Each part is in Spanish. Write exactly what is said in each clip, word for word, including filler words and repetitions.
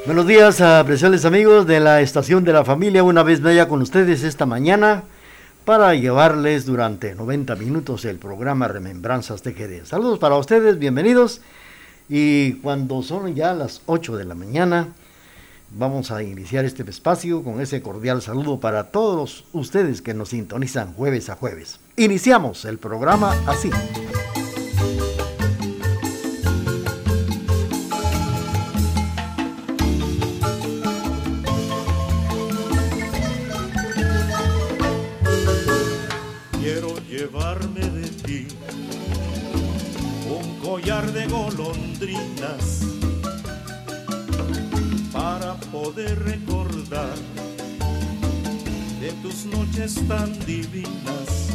Buenos días, apreciables amigos de la estación de la familia, una vez más con ustedes esta mañana para llevarles durante noventa minutos el programa Remembranzas T G D. Saludos para ustedes, bienvenidos, y cuando son ya las ocho de la mañana vamos a iniciar este espacio con ese cordial saludo para todos ustedes que nos sintonizan jueves a jueves. Iniciamos el programa así. Llevarme de ti un collar de golondrinas para poder recordar de tus noches tan divinas,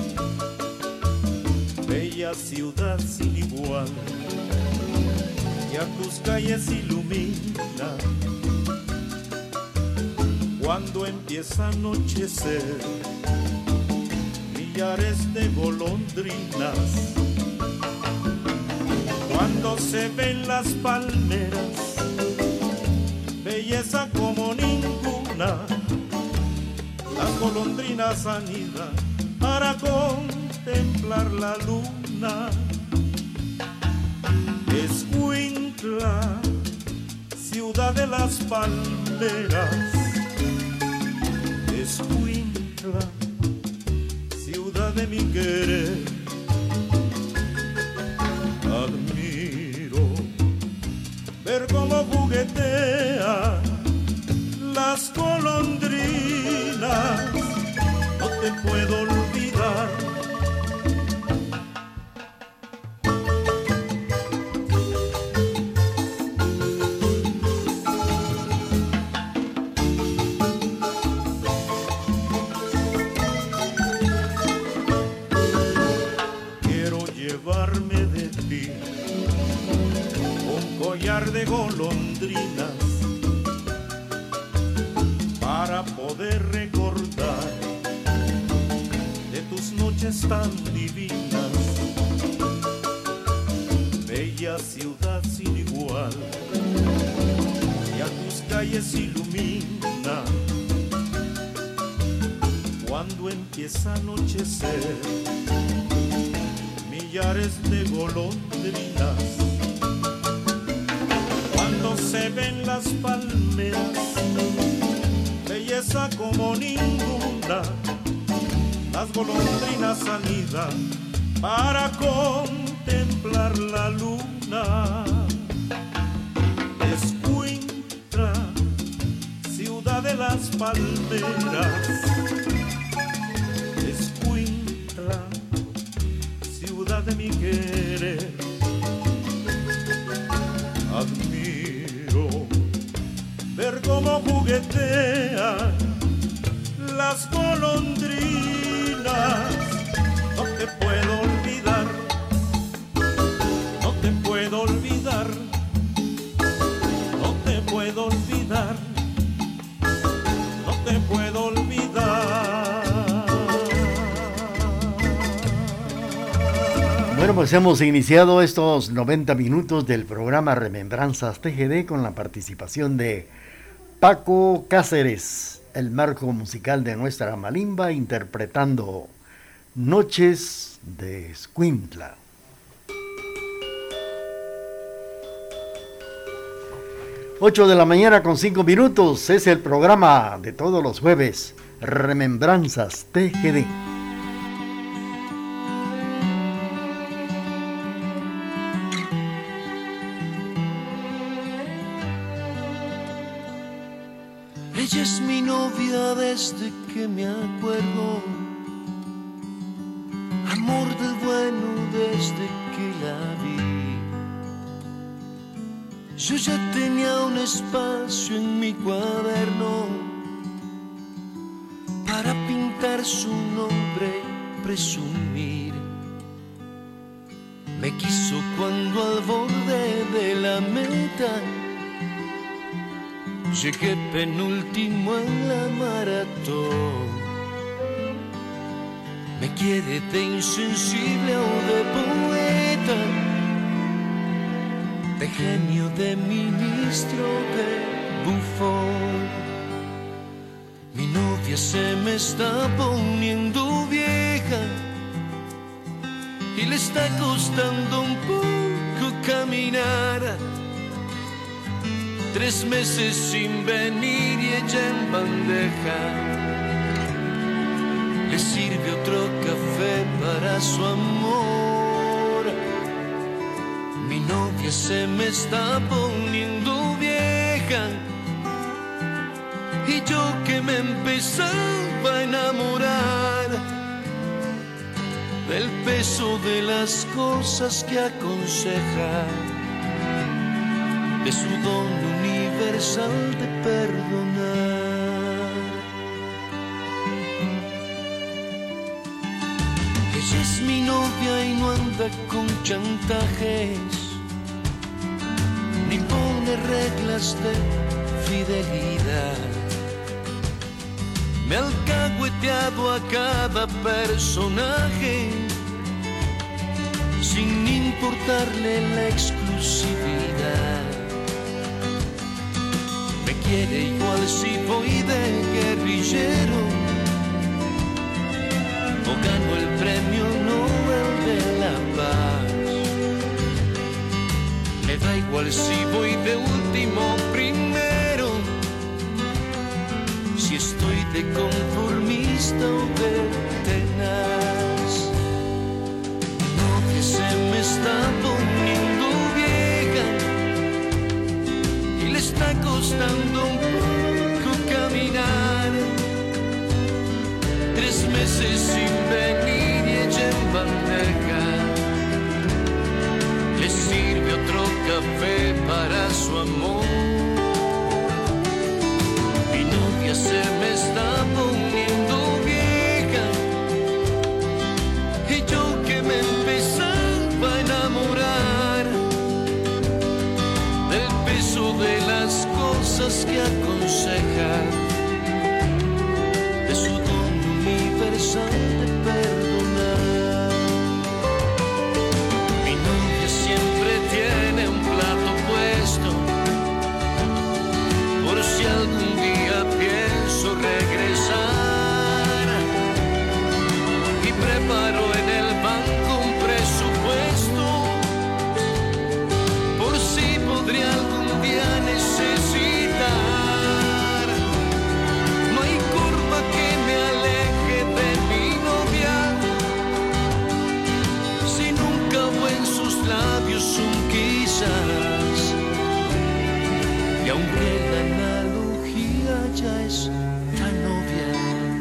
bella ciudad sin igual, que a tus calles ilumina cuando empieza a anochecer. Millares de golondrinas, cuando se ven las palmeras, belleza como ninguna, las golondrinas anidan para contemplar la luna. Escuintla, ciudad de las palmeras, Escuintla, ciudad de mi querer. Admiro ver cómo juguetean las golondrinas, no te puedo olvidar. De golondrinas para poder recordar de tus noches tan divinas, bella ciudad sin igual, y a tus calles ilumina cuando empieza a anochecer. Millares de golondrinas, se ven las palmeras, belleza como ninguna, las golondrinas anidan para contemplar la luna. Escuintla, ciudad de las palmeras, Escuintla, ciudad de mi querer. Admiro ver cómo juguetean las golondrinas, no te puedo olvidar, no te puedo olvidar, no te puedo olvidar, no te puedo olvidar. Bueno, pues hemos iniciado estos noventa minutos del programa Remembranzas T G D con la participación de Paco Cáceres, el marco musical de nuestra malimba, interpretando Noches de Escuintla. ocho de la mañana con cinco minutos es el programa de todos los jueves, Remembranzas T G D. Ella es mi novia desde que me acuerdo, amor del bueno desde que la vi. Yo ya tenía un espacio en mi cuaderno para pintar su nombre, presumir. Me quiso cuando al borde de la meta llegué penúltimo en la maratón. Me quiere de insensible o de poeta, de genio, de ministro, de bufón. Mi novia se me está poniendo vieja y le está costando un poco caminar. Tres meses sin venir y ella en bandeja le sirve otro café para su amor. Mi novia se me está poniendo vieja y yo que me empezaba a enamorar del peso de las cosas que aconseja, de su don universal de perdonar. Ella es mi novia y no anda con chantajes, ni pone reglas de fidelidad. Me ha alcahueteado a cada personaje sin importarle la exclusividad. Me quiere igual si voy de guerrillero o gano el premio Nobel de la Paz. Me da igual si voy de último primero, si estoy de conformista o de tenaz. No, que se me está poniendo vieja y le está costando un poco caminar. Tres meses sin venir y ella en bandeja le sirve otro café para su amor. Mi novia se me está poniendo vieja y yo que me empezaba a enamorar del peso de las cosas que aconseja, de su don universal de perdonar. Mi novia siempre tiene un plato puesto por si algún día pienso regresar, y preparo en el banco un presupuesto por si podría algún día necesitar. No hay curva que me aleje de mi novia, si nunca hubo en sus labios un quizás. Y aunque la analogía ya es tan obvia,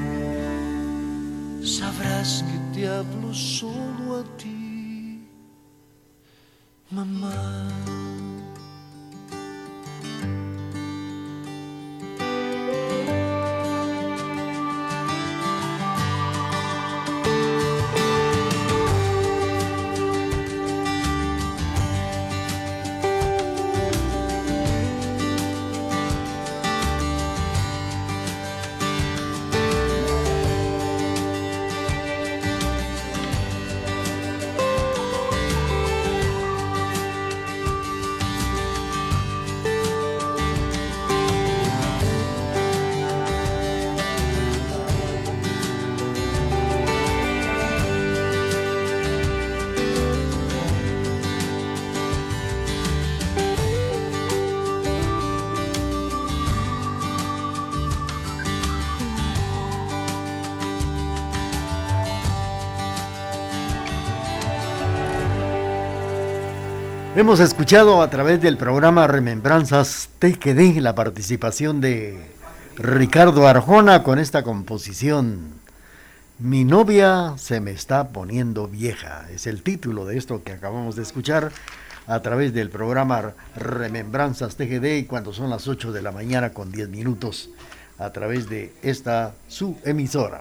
sabrás que te hablo solo a ti, mamá. Hemos escuchado a través del programa Remembranzas Te Quedé la participación de Ricardo Arjona con esta composición Mi novia se me está poniendo vieja. Es el título de esto que acabamos de escuchar a través del programa Remembranzas T G D, y cuando son las ocho de la mañana con diez minutos a través de esta su emisora.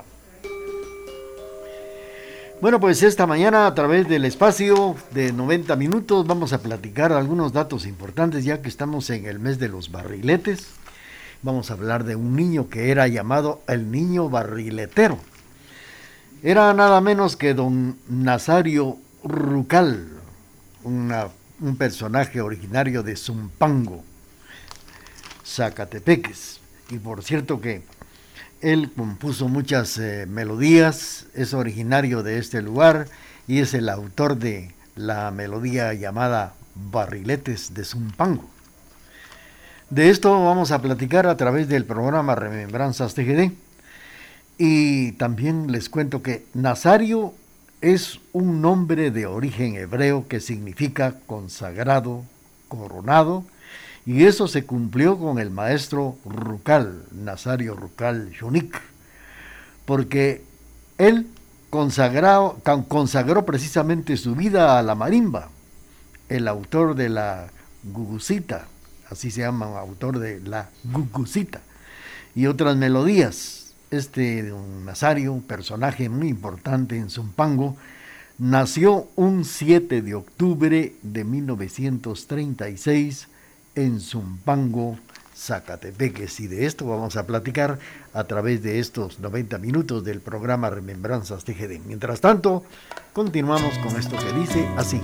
Bueno, pues esta mañana a través del espacio de noventa minutos vamos a platicar algunos datos importantes, ya que estamos en el mes de los barriletes. Vamos a hablar de un niño que era llamado el niño barriletero. Era nada menos que don Nazario Rucal, una, un personaje originario de Zumpango. Zacatepeques. Y por cierto que él compuso muchas eh, melodías, es originario de este lugar y es el autor de la melodía llamada Barriletes de Zumpango. De esto vamos a platicar a través del programa Remembranzas T G D. Y también les cuento que Nazario es un nombre de origen hebreo que significa consagrado, coronado, y eso se cumplió con el maestro Rucal, Nazario Rucal Yunik, porque él consagró, consagró precisamente su vida a la marimba, el autor de la Gugucita, así se llama, autor de la Gugucita, y otras melodías. Este don Nazario, un personaje muy importante en Zumpango, nació un siete de octubre de mil novecientos treinta y seis en Zumpango, Zacatepeques, y de esto vamos a platicar a través de estos noventa minutos del programa Remembranzas T G D. Mientras tanto, continuamos con esto que dice así.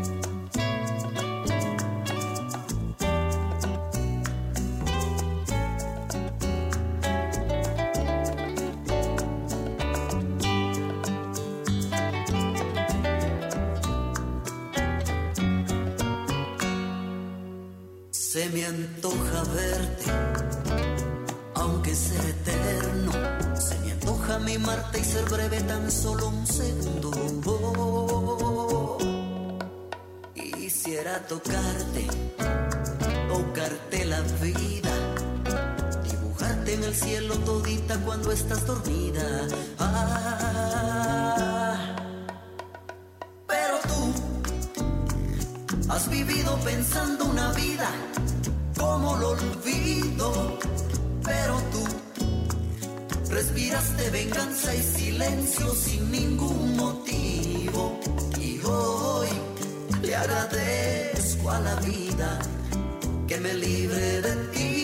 Se me antoja verte, aunque sea eterno. Se me antoja mimarte y ser breve tan solo un segundo. Quisiera tocarte, tocarte la vida, dibujarte en el cielo todita cuando estás dormida. Ah, pero tú has vivido pensando una vida, ¿cómo lo olvido? Pero tú respiraste venganza y silencio sin ningún motivo. Y hoy le agradezco a la vida que me libre de ti.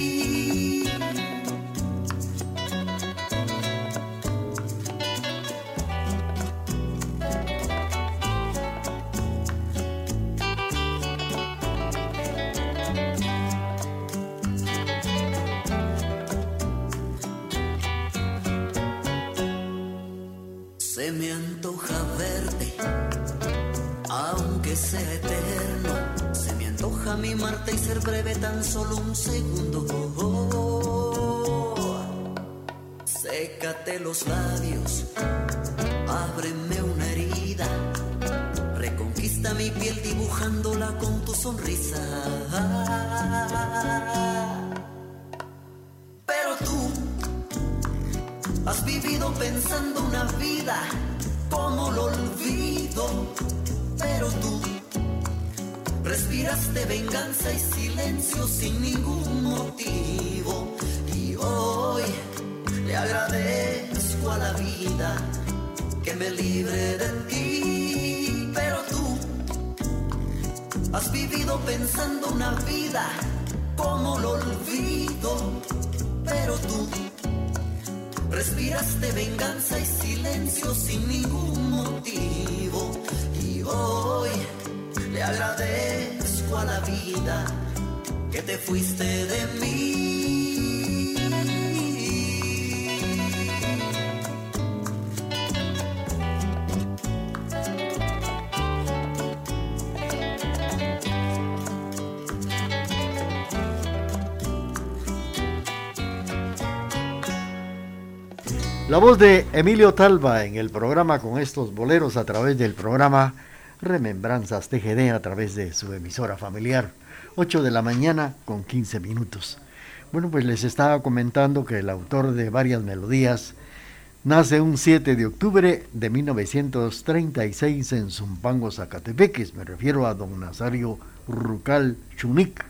Se me antoja verte, aunque sea eterno. Se me antoja mimarte y ser breve tan solo un segundo. Sécate los labios, ábreme una herida, reconquista mi piel dibujándola con tu sonrisa. Pero tú has vivido pensando una vida, ¿cómo lo olvido? Pero tú respiraste venganza y silencio sin ningún motivo. Y hoy le agradezco a la vida que me libre de ti. Pero tú has vivido pensando una vida, ¿cómo lo olvido? Pero tú respiraste venganza y silencio sin ningún motivo. Y hoy le agradezco a la vida que te fuiste de mí. La voz de Emilio Talva en el programa con estos boleros a través del programa Remembranzas T G D a través de su emisora familiar, ocho de la mañana con quince minutos. Bueno, pues les estaba comentando que el autor de varias melodías nace un siete de octubre de mil novecientos treinta y seis en Zumpango, Zacatepeques. Me refiero a don Nazario Rucal Yunik.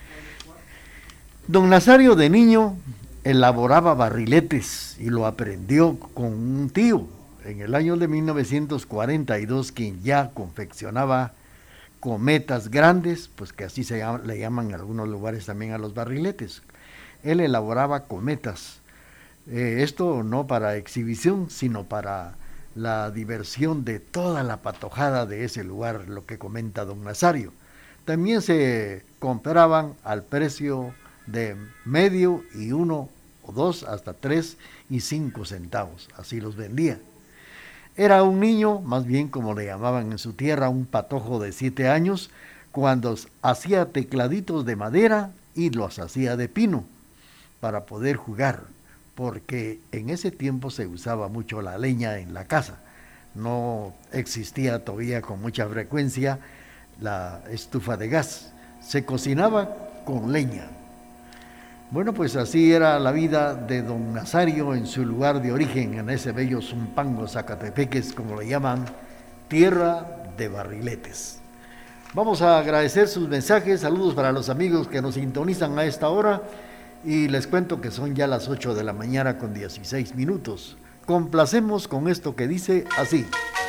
Don Nazario de niño elaboraba barriletes y lo aprendió con un tío en el año de mil novecientos cuarenta y dos, quien ya confeccionaba cometas grandes, pues que así se llama, le llaman en algunos lugares también a los barriletes. Él elaboraba cometas, eh, esto no para exhibición, sino para la diversión de toda la patojada de ese lugar, lo que comenta don Nazario. También se compraban al precio de medio y uno o dos hasta tres y cinco centavos, así los vendía. Era un niño, más bien como le llamaban en su tierra, un patojo de siete años, cuando hacía tecladitos de madera y los hacía de pino para poder jugar, porque en ese tiempo se usaba mucho la leña en la casa. No existía todavía con mucha frecuencia la estufa de gas, se cocinaba con leña. Bueno, pues así era la vida de don Nazario en su lugar de origen, en ese bello Zumpango, Zacatepeques, como le llaman, tierra de barriletes. Vamos a agradecer sus mensajes, saludos para los amigos que nos sintonizan a esta hora, y les cuento que son ya las ocho de la mañana con dieciséis minutos. Complacemos con esto que dice así.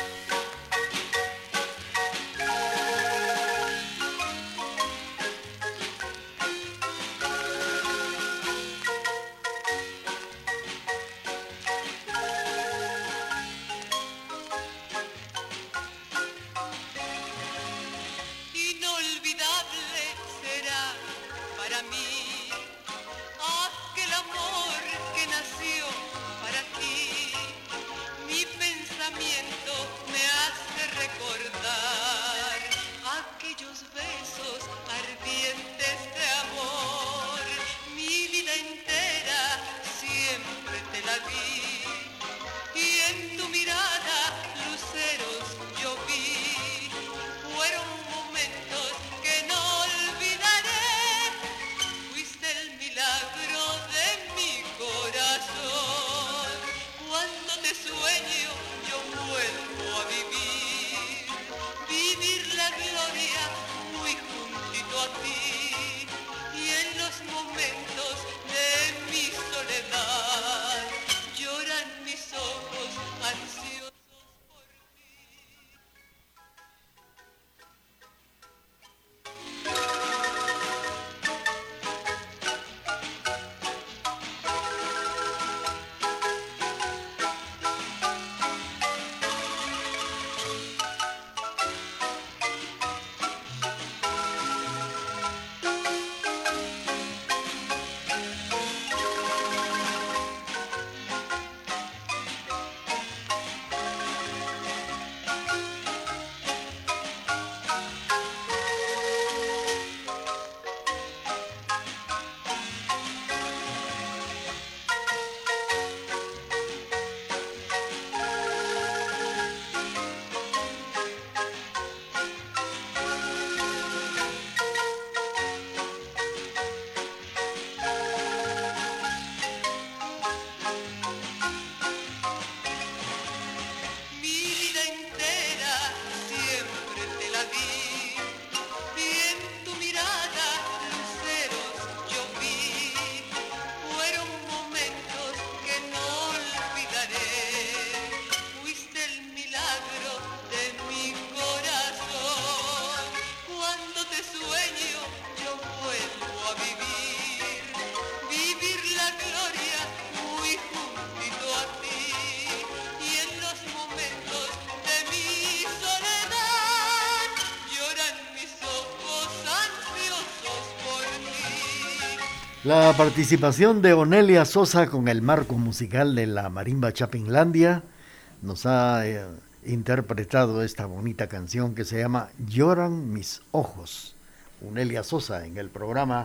La participación de Onelia Sosa con el marco musical de la Marimba Chapinlandia nos ha eh, interpretado esta bonita canción que se llama Lloran mis ojos. Onelia Sosa en el programa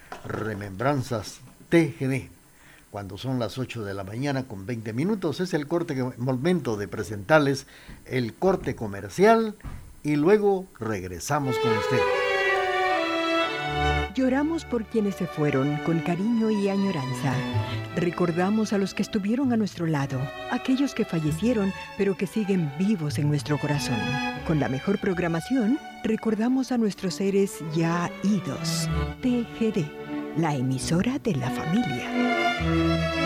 Remembranzas T G D. Cuando son las ocho de la mañana con veinte minutos es el corte que, momento de presentarles el corte comercial y luego regresamos con ustedes. Lloramos por quienes se fueron con cariño y añoranza. Recordamos a los que estuvieron a nuestro lado, aquellos que fallecieron, pero que siguen vivos en nuestro corazón. Con la mejor programación, recordamos a nuestros seres ya idos. T G D, la emisora de la familia.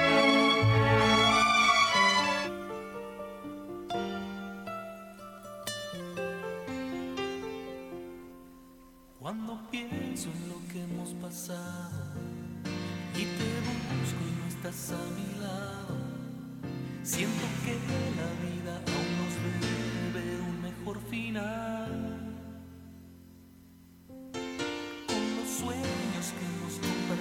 Cuando pienso en lo que hemos pasado y te busco y no estás a mi lado, siento que la vida aún nos debe un mejor final. Con los sueños que nos compartimos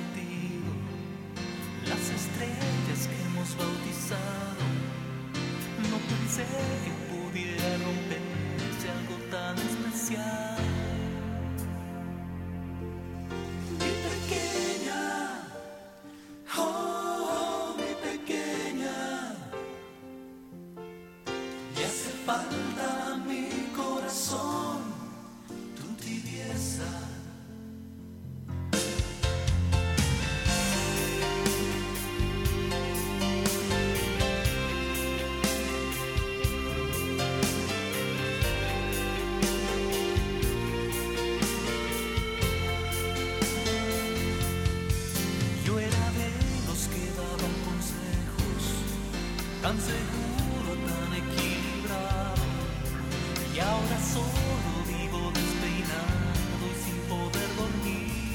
tan seguro, tan equilibrado, y ahora solo vivo despeinado y sin poder dormir.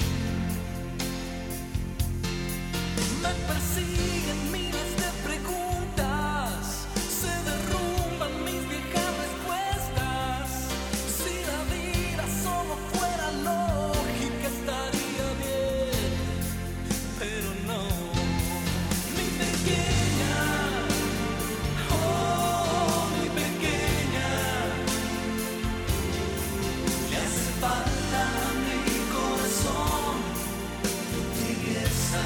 Me persiguen miles de preguntas, se derrumban mis viejas respuestas. Si la vida solo fuera lógica estaría bien, pero no. Mi pequeña, oh mi pequeña, le hace falta a mi corazón tu tibieza.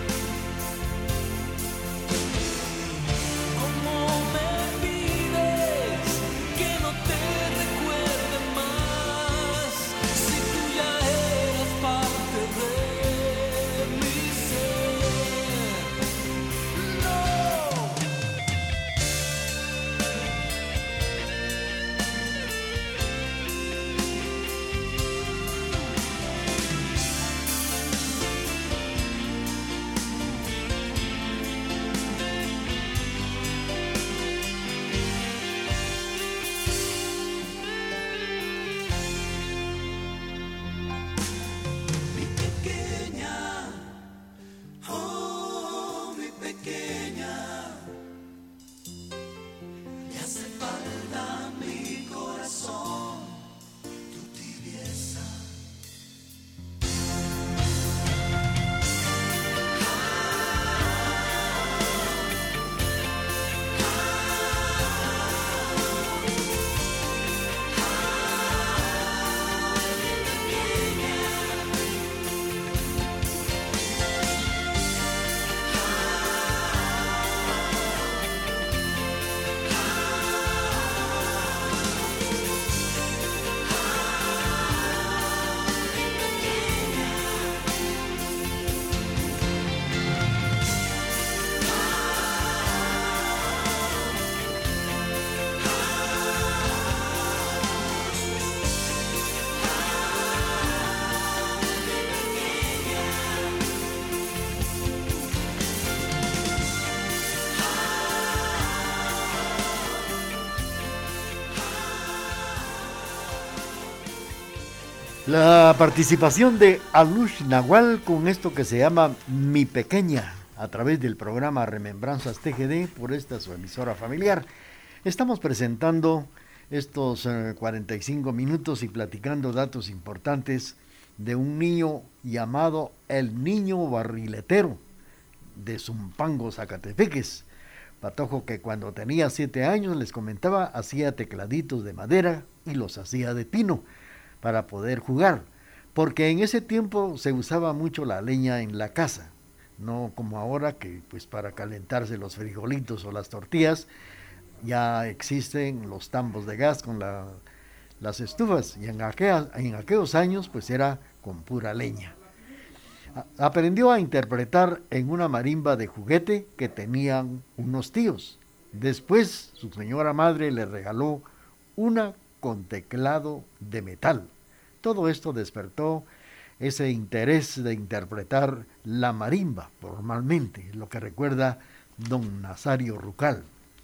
La participación de Alush Nahual con esto que se llama Mi Pequeña, a través del programa Remembranzas T G D por esta su emisora familiar. Estamos presentando estos eh, cuarenta y cinco minutos y platicando datos importantes de un niño llamado el Niño Barriletero de Zumpango, Zacatepeques. Patojo que cuando tenía siete años, les comentaba, hacía tecladitos de madera y los hacía de pino para poder jugar, porque en ese tiempo se usaba mucho la leña en la casa, no como ahora que pues para calentarse los frijolitos o las tortillas ya existen los tambos de gas con la, las estufas, y en, aquella, en aquellos años pues era con pura leña. A, aprendió a interpretar en una marimba de juguete que tenían unos tíos. Después su señora madre le regaló una con teclado de metal. Todo esto despertó ese interés de interpretar la marimba formalmente, lo que recuerda don Nazario Rucal.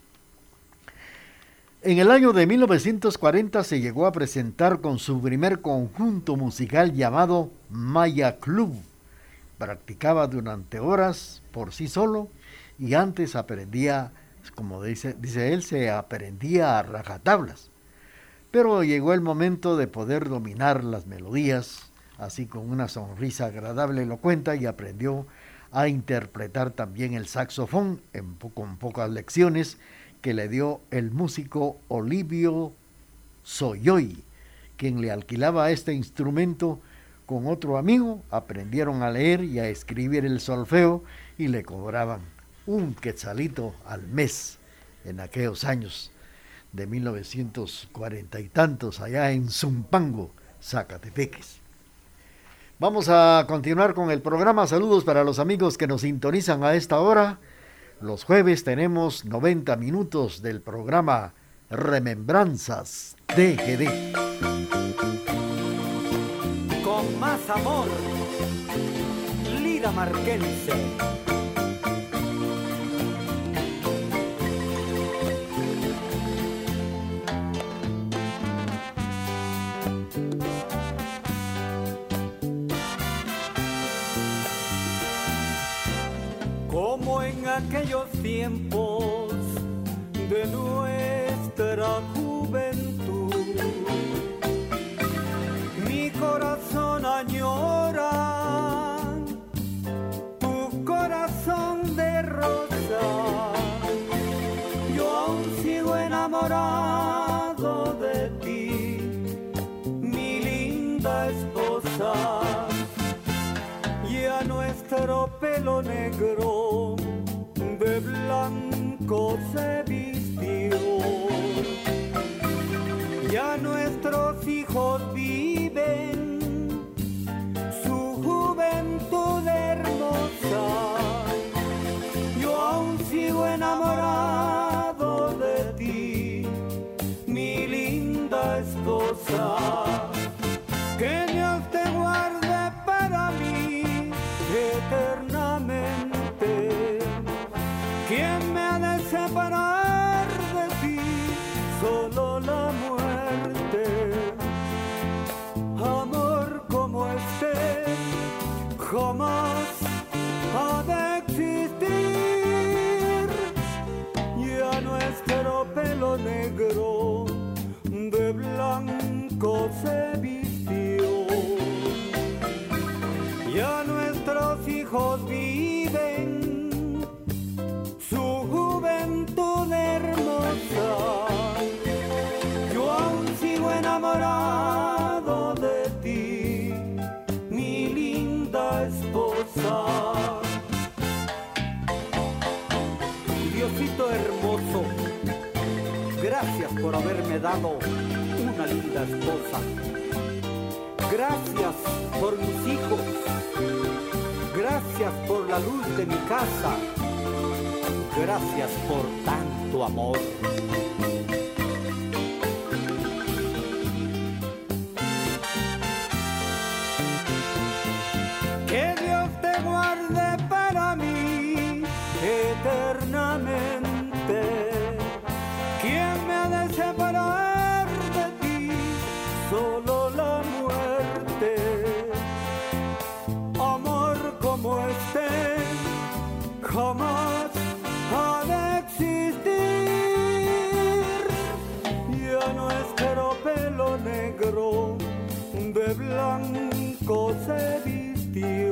En el año de mil novecientos cuarenta se llegó a presentar con su primer conjunto musical llamado Maya Club. Practicaba durante horas por sí solo y antes aprendía, como dice, dice él, se aprendía a rajatablas. Pero llegó el momento de poder dominar las melodías, así con una sonrisa agradable lo cuenta, y aprendió a interpretar también el saxofón en, con pocas lecciones que le dio el músico Olivio Soyoy, quien le alquilaba este instrumento con otro amigo. Aprendieron a leer y a escribir el solfeo y le cobraban un quetzalito al mes en aquellos años de mil novecientos cuarenta y tantos, allá en Zumpango, Zacatepeques. Vamos a continuar con el programa. Saludos para los amigos que nos sintonizan a esta hora. Los jueves tenemos noventa minutos del programa Remembranzas T G D. Con más amor, Lida Marquense. aquellos tiempos de nuestra juventud. Mi corazón añora tu corazón de rosa. Yo aún sigo enamorado de ti, mi linda esposa. Ya nuestro pelo negro de blanco se vistió. Ya nuestros hijos viven su juventud hermosa. Yo aún sigo enamorado de ti, mi linda esposa. Que Dios te guarde para mí eternamente. ¿Quién me ha de separar de ti? Solo la muerte. Amor como este jamás ha de existir. Ya nuestro pelo negro de blanco se vistió. Ya nuestros hijos viven su juventud hermosa. Yo aún sigo enamorado de ti, mi linda esposa. Diosito hermoso, gracias por haberme dado una linda esposa. Gracias por mis hijos. Gracias por la luz de mi casa. Gracias por tanto amor. Que Dios te guarde para mí eternamente. ¿Quién me ha de separar de ti? Solo la muerte. Amor como este jamás ha de existir. Ya nuestro pelo negro de blanco se vistió.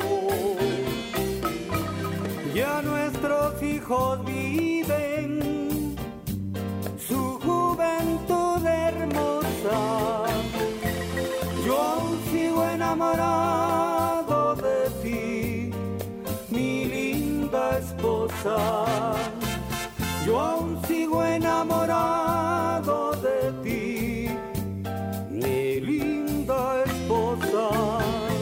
Ya nuestros hijos viven su juventud hermosa. Yo aún sigo enamorado de ti, mi linda esposa. Yo aún sigo enamorado de ti, mi linda esposa.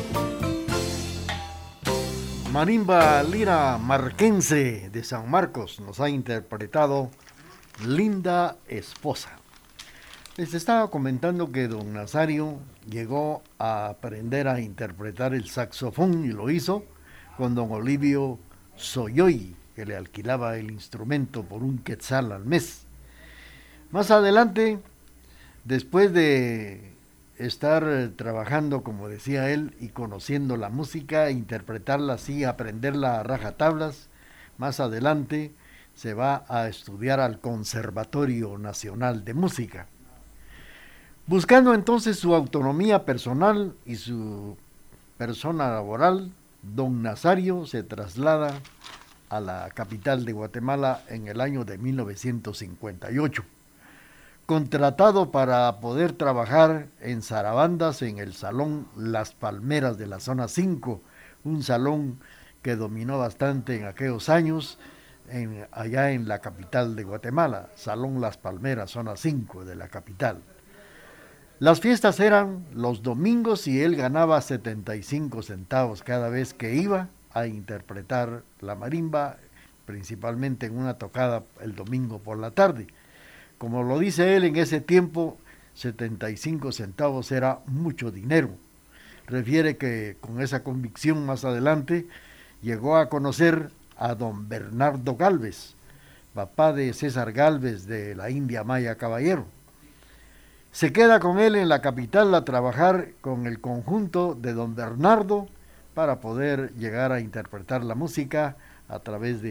Marimba Lira Marquense de San Marcos nos ha interpretado Linda Esposa. Les estaba comentando que don Nazario llegó a aprender a interpretar el saxofón y lo hizo con don Olivio Soyoy, que le alquilaba el instrumento por un quetzal al mes. Más adelante, después de estar trabajando, como decía él, y conociendo la música, interpretarla así, aprenderla a rajatablas, más adelante se va a estudiar al Conservatorio Nacional de Música. Buscando entonces su autonomía personal y su persona laboral, don Nazario se traslada a la capital de Guatemala en el año de mil novecientos cincuenta y ocho. Contratado para poder trabajar en zarabandas en el Salón Las Palmeras de la Zona cinco, un salón que dominó bastante en aquellos años, en, allá en la capital de Guatemala, Salón Las Palmeras, Zona cinco de la capital. Las fiestas eran los domingos y él ganaba setenta y cinco centavos cada vez que iba a interpretar la marimba, principalmente en una tocada el domingo por la tarde. Como lo dice él, en ese tiempo setenta y cinco centavos era mucho dinero. Refiere que con esa convicción más adelante llegó a conocer a don Bernardo Gálvez, papá de César Gálvez de la India Maya Caballero. Se queda con él en la capital a trabajar con el conjunto de don Bernardo para poder llegar a interpretar la música a través de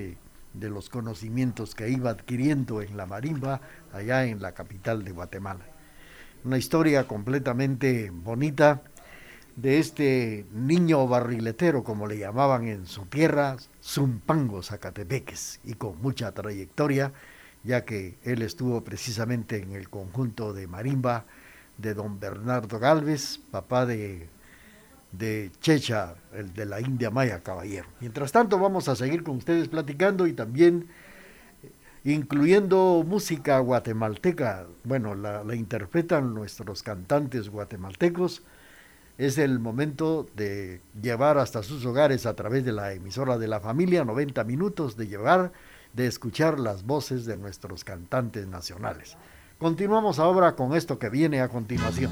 de los conocimientos que iba adquiriendo en la marimba allá en la capital de Guatemala. Una historia completamente bonita de este niño barriletero, como le llamaban en su tierra, Zumpango, Zacatepeques, y con mucha trayectoria, ya que él estuvo precisamente en el conjunto de marimba de don Bernardo Galvez, papá de, de Checha, el de la India Maya Caballero. Mientras tanto, vamos a seguir con ustedes platicando y también incluyendo música guatemalteca. Bueno, la, la interpretan nuestros cantantes guatemaltecos. Es el momento de llevar hasta sus hogares a través de la emisora de la familia, noventa minutos de llevar, de escuchar las voces de nuestros cantantes nacionales. Continuamos ahora con esto que viene a continuación.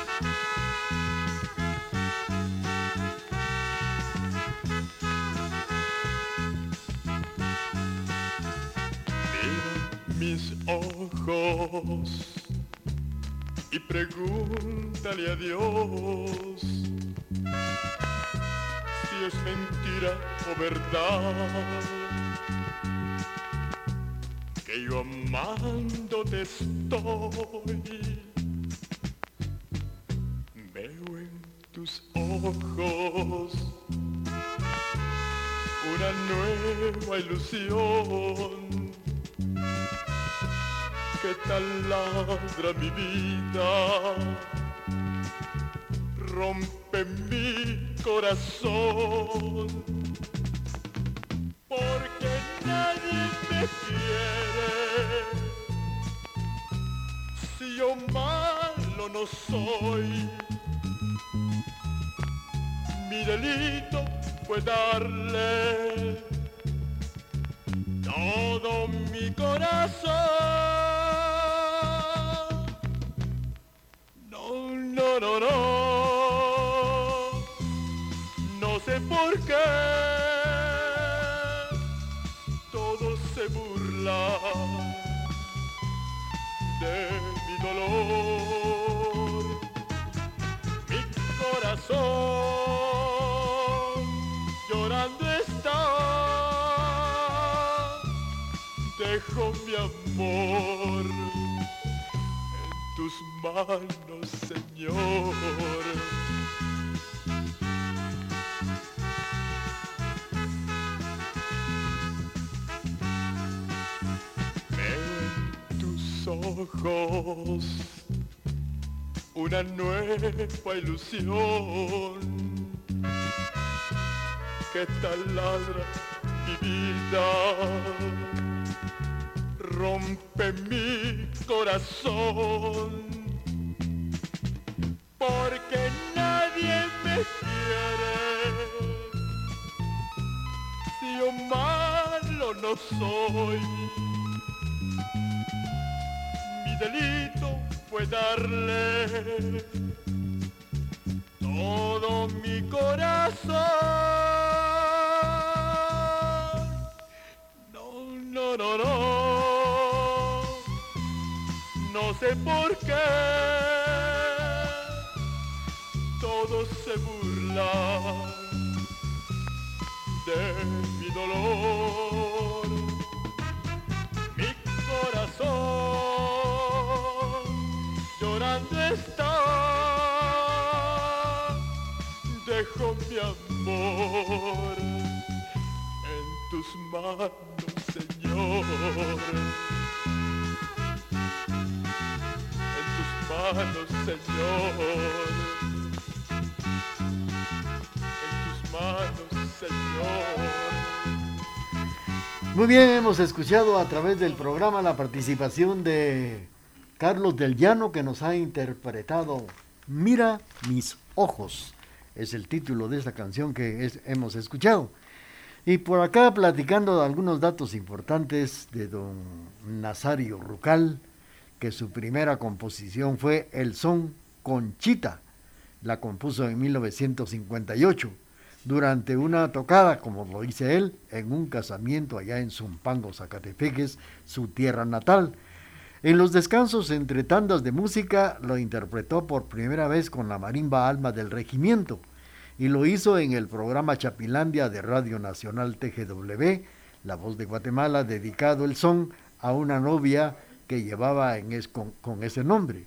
Mira mis ojos y pregúntale a Dios si es mentira o verdad que yo amándote estoy. Veo en tus ojos una nueva ilusión que taladra mi vida, rompe mi corazón, porque nadie me quiere, si yo malo no soy. Mi delito fue darle todo mi corazón. No, no, no, no, no sé por qué todos se burlan de mi dolor. Mi corazón llorando está, dejo mi amor en tus manos, Señor. Veo en tus ojos una nueva ilusión que taladra mi vida, rompe mi corazón, porque nadie me quiere, si yo malo no soy. Mi delito fue darle todo mi corazón. No, no, no, no, no sé por qué todos se burlan de mi dolor. Mi corazón llorando está, dejo mi amor en tus manos, Señor. En tus manos, Señor. En tus manos, Señor. Muy bien, hemos escuchado a través del programa la participación de Carlos del Llano, que nos ha interpretado Mira mis ojos. Es el título de esta canción que es, hemos escuchado. Y por acá platicando de algunos datos importantes de don Nazario Rucal, que su primera composición fue El Son Conchita. La compuso en mil novecientos cincuenta y ocho, durante una tocada, como lo dice él, en un casamiento allá en Zumpango, Zacatepeques, su tierra natal. En los descansos entre tandas de música lo interpretó por primera vez con la marimba Alma del Regimiento y lo hizo en el programa Chapilandia de Radio Nacional T G W, La Voz de Guatemala, dedicado el son a una novia que llevaba en es, con, con ese nombre.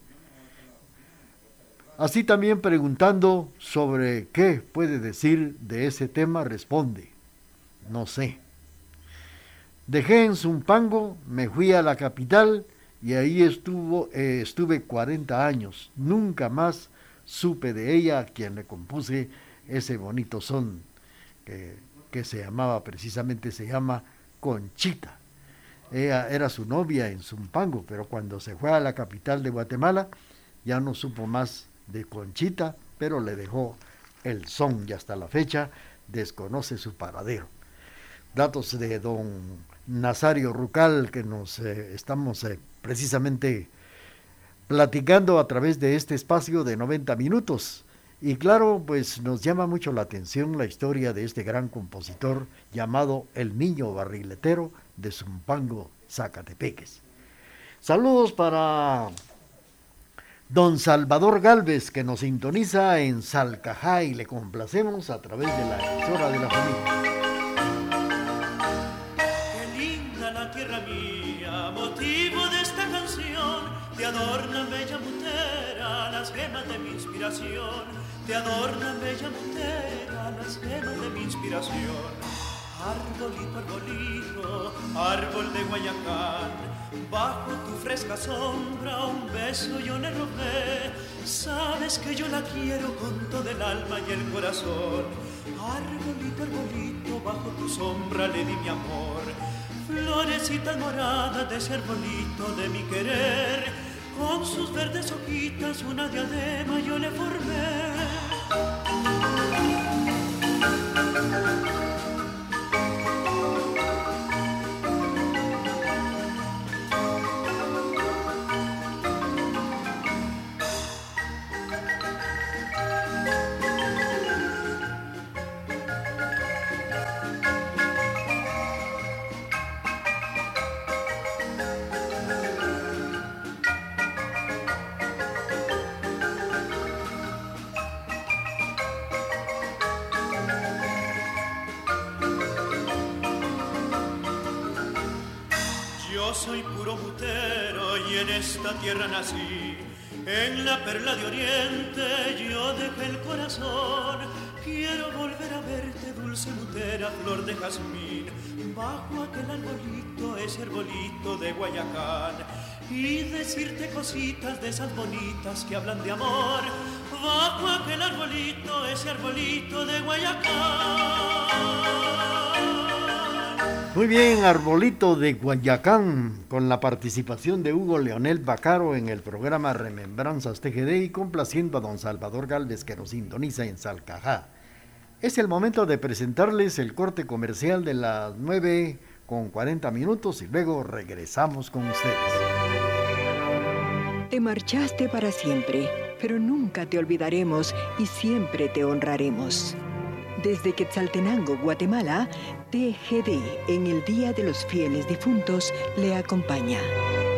Así también preguntando sobre qué puede decir de ese tema, responde: no sé. Dejé en Zumpango, me fui a la capital y ahí estuvo, eh, estuve cuarenta años. Nunca más supe de ella, a quien le compuse ese bonito son que, que se llamaba, precisamente se llama Conchita. Ella era su novia en Zumpango, pero cuando se fue a la capital de Guatemala ya no supo más de Conchita, pero le dejó el son y hasta la fecha desconoce su paradero. Datos de don Nazario Rucal que nos eh, estamos eh, precisamente platicando a través de este espacio de noventa minutos. Y claro, pues nos llama mucho la atención la historia de este gran compositor llamado El Niño Barriletero de Zumpango, Zacatepeques. Saludos para don Salvador Galvez, que nos sintoniza en Salcajá y le complacemos a través de la emisora de la familia. Qué linda la tierra mía, motivo de esta canción, te adornan bella mutera las gemas de mi inspiración. Te adornan bella mutera las gemas de mi inspiración. Arbolito, arbolito, árbol de Guayacán, bajo tu fresca sombra un beso yo le robé. Sabes que yo la quiero con todo el alma y el corazón. Arbolito, arbolito, bajo tu sombra le di mi amor. Florecitas moradas de ese arbolito de mi querer, con sus verdes hojitas una diadema yo le formé. Soy puro mutero y en esta tierra nací. En la perla de oriente yo dejé el corazón. Quiero volver a verte, dulce mutera, flor de jazmín, bajo aquel arbolito, ese arbolito de Guayacán, y decirte cositas de esas bonitas que hablan de amor, bajo aquel arbolito, ese arbolito de Guayacán. Muy bien, Arbolito de Guayacán, con la participación de Hugo Leonel Bacaro en el programa Remembranzas T G D y complaciendo a don Salvador Galvez que nos sintoniza en Salcajá. Es el momento de presentarles el corte comercial de las nueve con cuarenta minutos y luego regresamos con ustedes. Te marchaste para siempre, pero nunca te olvidaremos y siempre te honraremos. Desde Quetzaltenango, Guatemala, T G D en el Día de los Fieles Difuntos le acompaña.